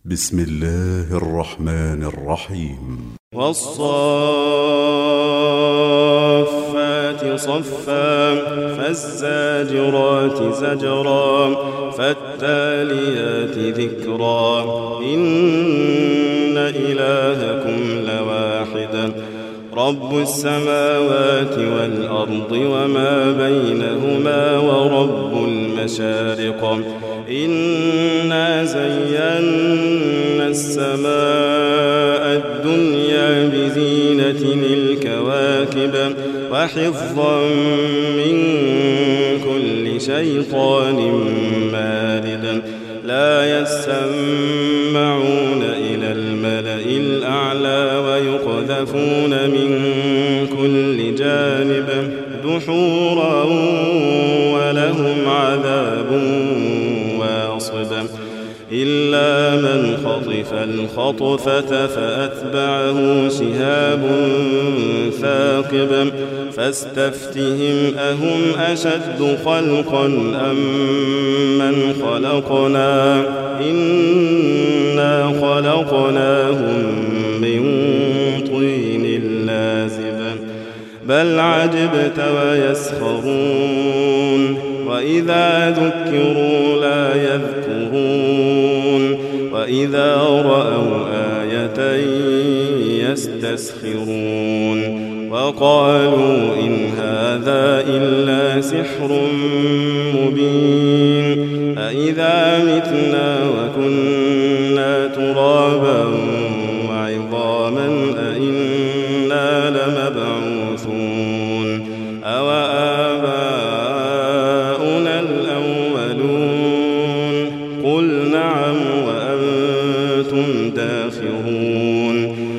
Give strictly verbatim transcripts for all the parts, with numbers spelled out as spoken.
بسم الله الرحمن الرحيم. والصافات صفا فالزاجرات زجرا فالتاليات ذكرا إن إلهكم لواحد رب السماوات والأرض وما بينهما ورب المشارق إنا زينا السماء الدنيا بزينة الكواكب وحفظا من كل شيطان مارد لا يسمعون إلى الملأ الأعلى ويقذفون من كل جانب دحورا ولهم عذاب واصب إلا من خطف الخطفة فأتبعه شهاب ثاقب فاستفتهم أهم أشد خلقا أم من خلقنا إنا خلقناهم من طين لازب بل عجبت ويسخرون وإذا ذكروا لا يذكرون وإذا رأوا آية يستسخرون وقالوا إن هذا إلا سحر مبين أإذا متنا وكنا ترابا وعظاما أإنا لمبعوثون أو آباؤنا الأولون قل نعم وأنتم داخرون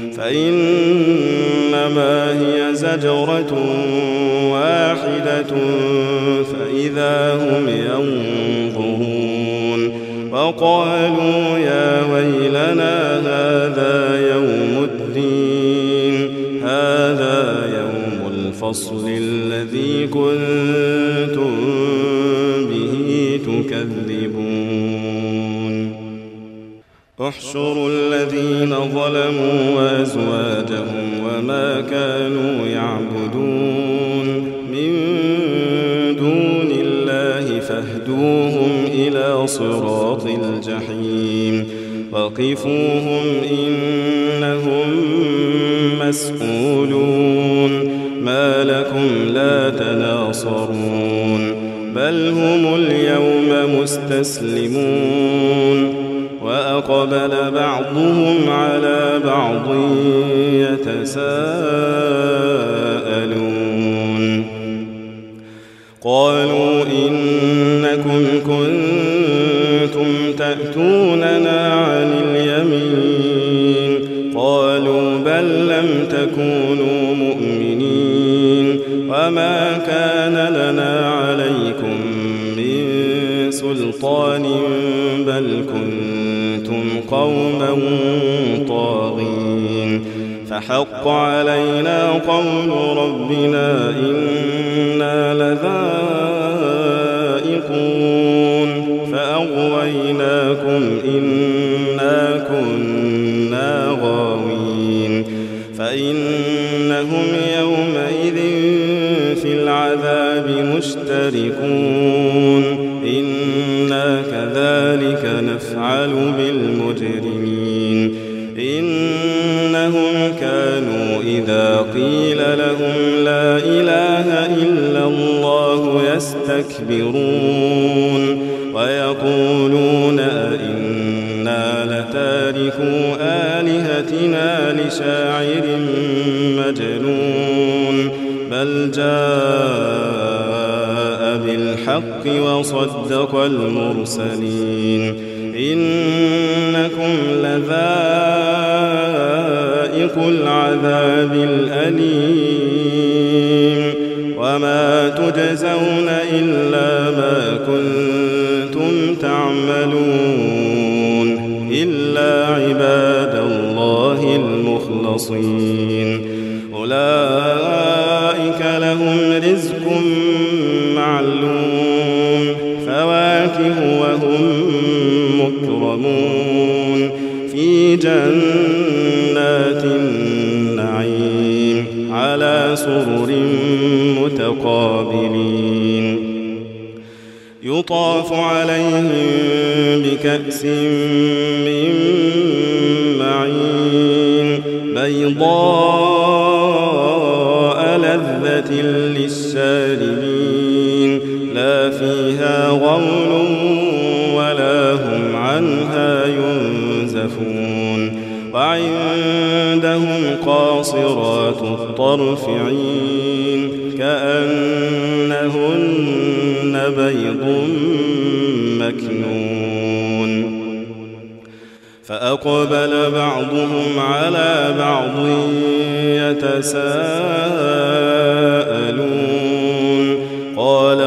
فإنما هي زجرة واحدة فإذا هم ينظرون وقالوا يا ويلنا هذا يوم الدين هذا يوم الفصل الذي كنتم به تكذبون احشروا الذين ظلموا وأزواجهم وما كانوا يعبدون من دون الله فاهدوهم إلى صراط الجحيم وقفوهم إنهم مسؤولون ما لكم لا تناصرون بل هم اليوم مستسلمون وأقبل بعضهم على بعض يتساءلون قالوا إنكم كنتم تأتوننا عن اليمين قالوا بل لم تكونوا مؤمنين وما كان لنا عليكم من سلطان بل كنتم قوما طاغين فحق علينا قول ربنا إنا لذائقون فأغويناكم إنا كنا غاوين فإنهم يومئذ في العذاب مشتركون إنا كذلك نفعل بالمجرمين إنهم كانوا إذا قيل لهم لا إله إلا الله يستكبرون ويقولون أئنا لتاركو آلهتنا لشاعر مجنون بل جاء بالحق وصدق المرسلين إنكم لذائق العذاب الأليم وما تجزون إلا ما كنتم تعملون إلا عباد الله المخلصين أولئك لهم رزق معلوم فواكه وهم مكرمون في جنات النعيم على سرر متقابلين يطاف عليهم بكأس من معين بيضاء لذة للشاربين لا فيها غول ولا هم عنها ينزفون وعندهم قاصرات الطرف عين كأنهن بيض مكنون فأقبل بعضهم على بعض يتساءلون قال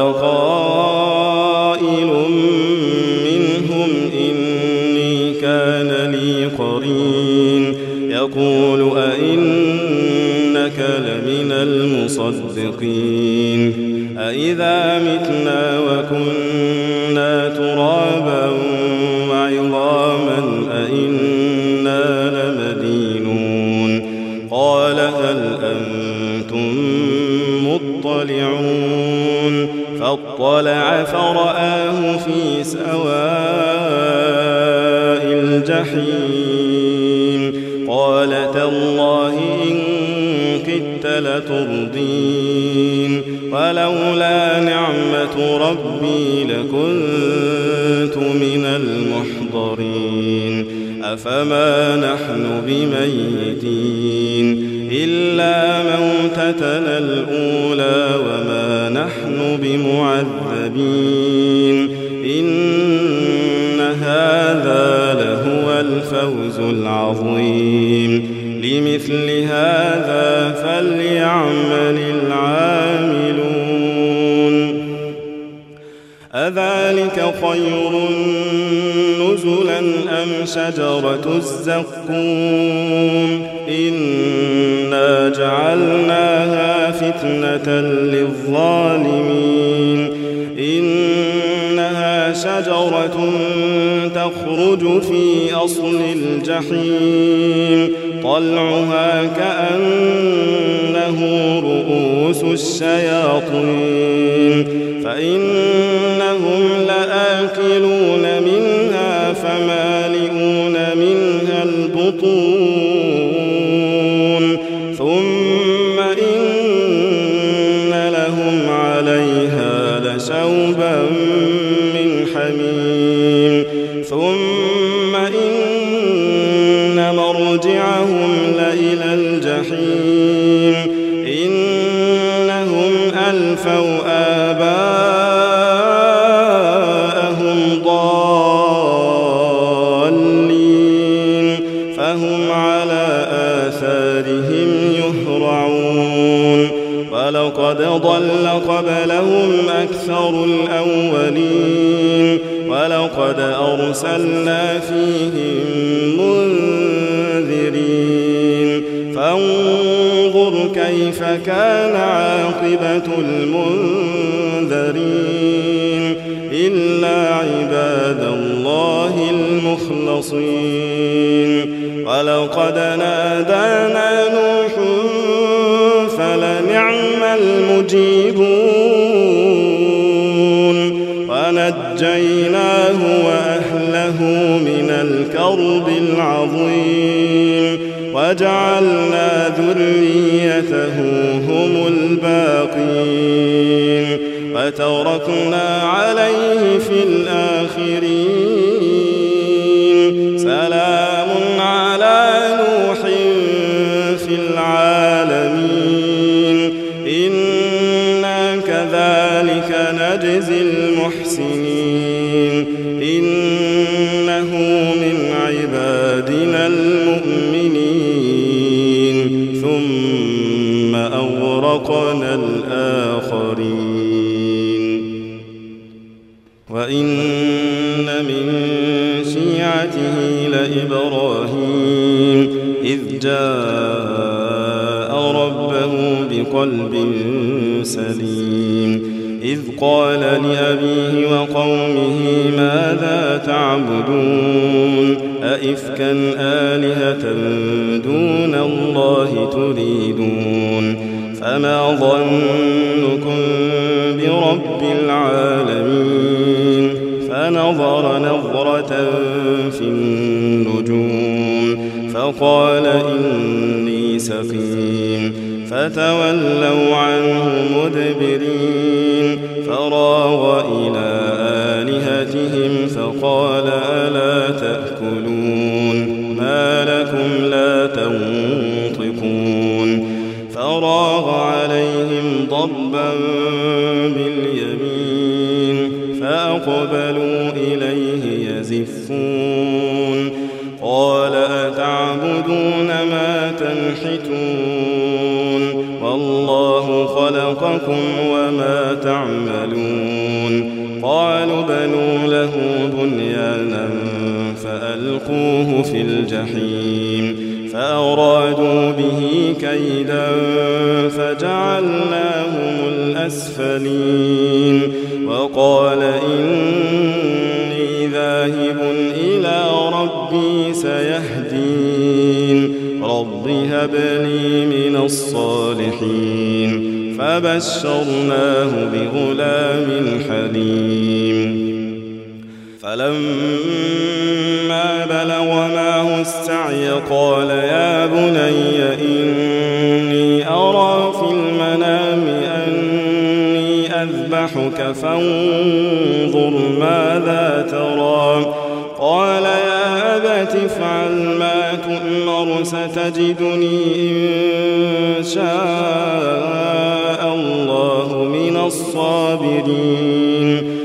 قائل منهم إني كان لي قرين يقول أئنك لمن المصدقين أئذا متنا وكنا ترابا وعظاما أئنا لمدينون قال هل أنتم مطلعون فاطلع فرآه في سواء الجحيم قال تالله إن كدت لتردين ولولا نعمة ربي لكنت من المحضرين أفما نحن بميتين إلا موتتنا الأولى وما نحن بمعذبين إن هذا لهو الفوز العظيم لمثل هذا فليعمل العاملون أذلك خير نزلا أم شجرة الزقوم إنا جعلناها فتنة للظالمين إنها شجرة تخرج في أصل الجحيم طلعها كأنه رؤوس الشياطين فإنهم لآكلون منها فمالئون منها البطون ثم إن لهم عليها لشوبا من حميم ثم إن مرجعهم لإلى الجحيم إنهم ألفوا آباءهم ضالين فهم على آثارهم يهرعون ولقد ضل قبلهم أكثر الأولين ولقد أرسلنا فيهم منذرين فانظر كيف كان عاقبة المنذرين إلا عباد الله المخلصين ولقد نادانا نوح فلنعم المجيبون ونجيناه وأهله من الكرب العظيم وجعلنا ذريته هم الباقين وتركنا عليه في الآخرين سلام على نوح في العالمين إنا كذلك نجزي المحسنين إنه من عبادنا المؤمنين ثم أغرقنا الآخرين وإن من شيعته لإبراهيم إذ جاء ربه بقلب سليم إذ قال لأبيه وقومه ماذا تعبدون أئفكا أئفكا آلهة دون الله تريدون فما ظنكم برب العالمين فنظر نظرة في النجوم فقال إني سقيم فتولوا عنه مدبرين فراغ إلى آلهتهم فقال ألا تأكلون ما لكم لا تنطقون فراغ عليهم ضربا باليمين فأقبلوا إليه يزفون قال أتعبدون ما تنحتون والله خلقكم وما تعملون قالوا بنوا له بنيانا فألقوه في الجحيم فأرادوا به كيدا فجعلناهم الأسفلين وقال إني ذاهب إلى ربي سيهدين رب هب لي من الصالحين فبشرناه بغلام حليم فلما بلغ معه السعي قال يا بني إني أرى في المنام أني أذبحك فانظر ماذا ترى قال يا أبت افعل ما تؤمر ستجدني إن شاء الله من الصابرين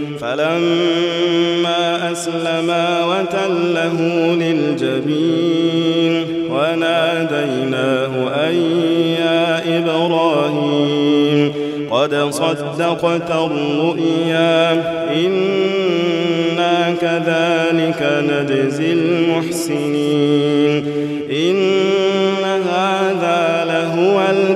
فلما أسلما وتله للجبين وناديناه أن يا إبراهيم قد صدقت الرؤيا إنا كذلك نجزي المحسنين إن هذا لهو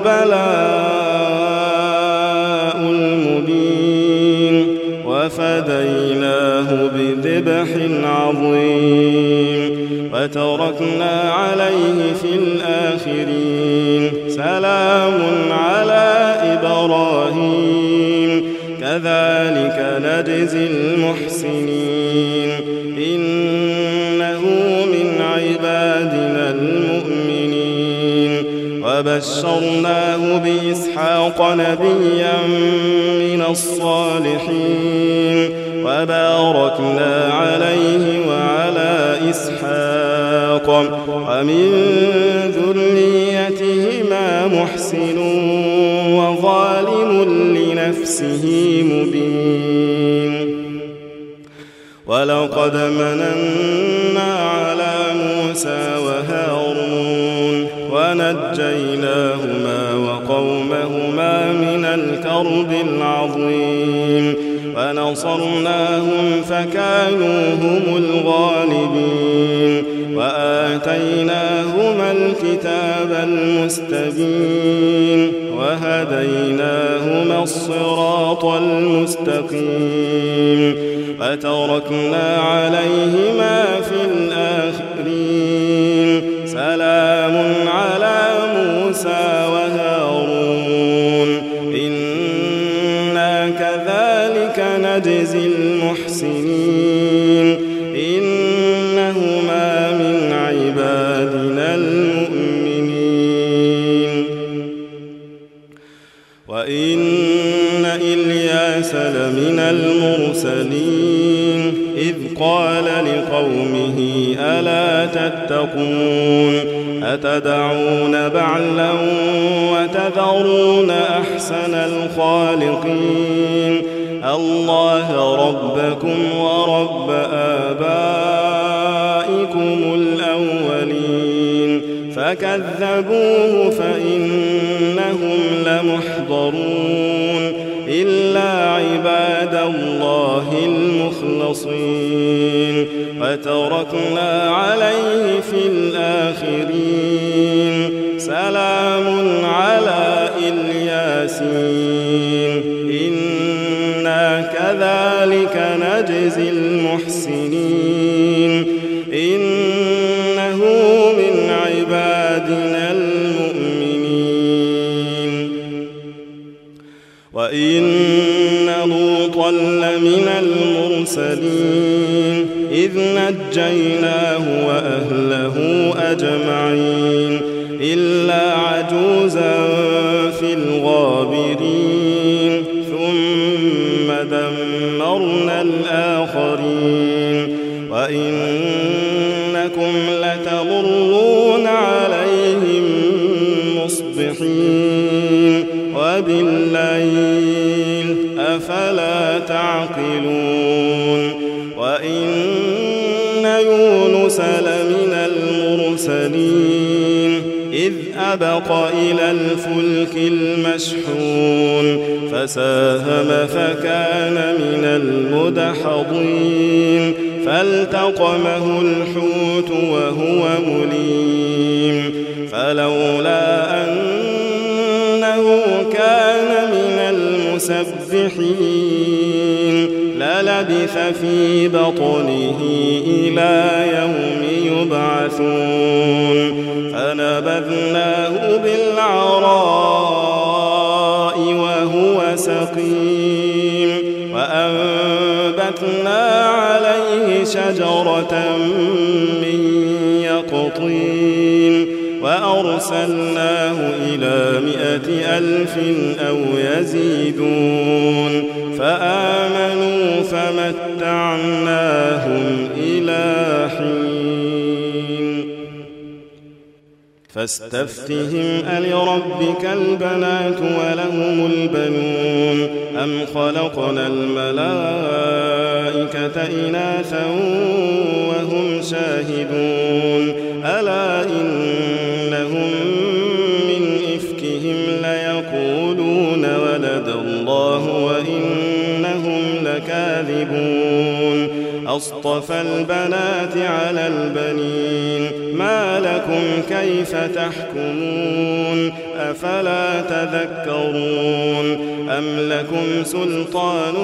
البلاء المبين وفديناه بذبح عظيم وتركنا عليه في الآخرين سلام على إبراهيم كذلك نجزي المحسنين إنه من عبادنا المؤمنين وبشرناه بإسحاق نبيا من الصالحين وباركنا عليه وعلى إسحاق ومن ذريتهما محسن وظالم لنفسه مبين ولقد مننا على موسى وهارون ونجيناهما وقومهما من الكرب العظيم ونصرناهم فكانوا هم الغالبين وآتيناهما الكتاب المستبين وهديناهما الصراط المستقيم وتركنا عليهما في الآخرين سلام على موسى وهارون إنا كذلك نجزي المحسنين إنهما من عبادنا المؤمنين وإن إلياس لمن المرسلين إذ قال لقومه ألا تتقون أتدعون بعلا وتذرون أحسن الخالقين الله ربكم ورب آبائكم الأولين فكذبوه فإنهم لمحضرون إلا عباد الله المخلصين وتركنا عليه في الآخرين سلام على الياسين إنا كذلك نجزي المحسنين إنه وإن لوطا لمن المرسلين إذ نجيناه وأهله أجمعين إلا عجوزا في الغابرين ثم دمرنا الآخرين وإنكم لتمرون عليهم مصبحين وبالليل أفلا تعقلون وإن يونس لمن المرسلين إذ أبق إلى الفلك المشحون فساهم فكان من المدحضين فالتقمه الحوت وهو مليم فلولا أنه كان من المسبحين للبث في بطنه إلى يوم يبعثون فنبذناه بالعراء وهو سقيم وأنبتنا عليه شجرة من يقطين وأرسلناه إلى مائة ألف أو يزيدون فآمنوا فمتعناهم إلى حين فاستفتهم ألربك البنات ولهم البنون أم خلقنا الملائكة إناثا وهم شاهدون ألا إنهم من إفكهم ليقولون ولد الله وإنهم لكاذبون أصطفى البنات على البنين ما لكم كيف تحكمون أفلا تذكرون أم لكم سلطان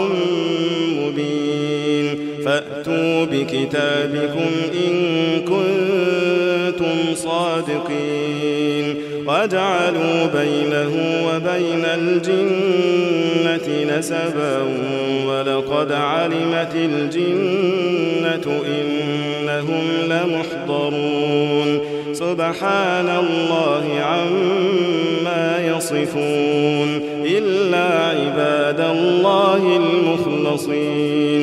مبين فأتوا بكتابكم إن كنتم صادقين وجعلوا بينه وبين الجنة نسبا ولقد علمت الجنة إنهم لمحضرون سبحان الله عما يصفون إلا عباد الله المخلصين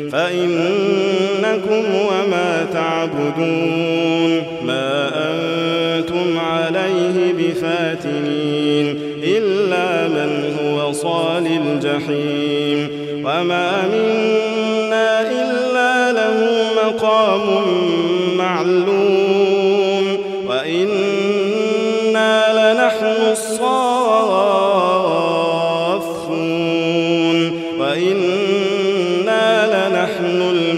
فإنكم وما تعبدون ما أنتم عليه بفاتنين إلا من هو صال الجحيم وما منا إلا له مقام معلوم وإنا لنحن الصافون وإنا لنحن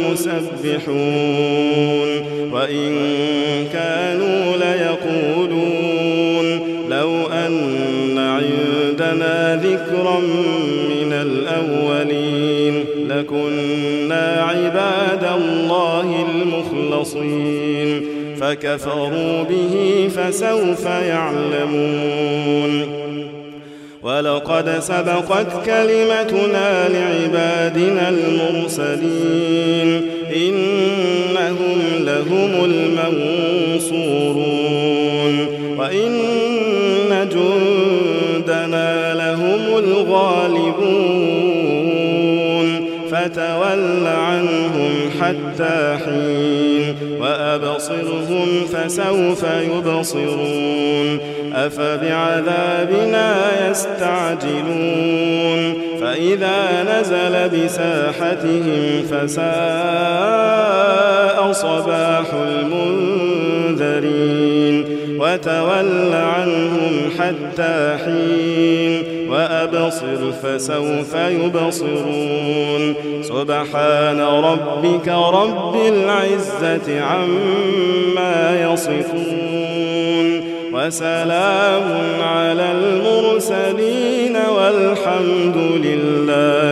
المسبحون وإن كانوا ليقولون لو أن عندنا ذكرا من الأولين لكنا عباد الله المخلصين فكفروا به فسوف يعلمون ولقد سبقت كلمتنا لعبادنا المرسلين إنهم لهم المنصورون وإن جندنا لهم الغالبون فتول عنهم حتى حين وأبصرهم فسوف يبصرون أفبعذابنا يستعجلون فإذا نزل بساحتهم فساء صباح المنذرين وتول عنهم حتى حين وأبصر فسوف يبصرون سبحان ربك رب العزة عما يصفون وسلام على المرسلين والحمد لله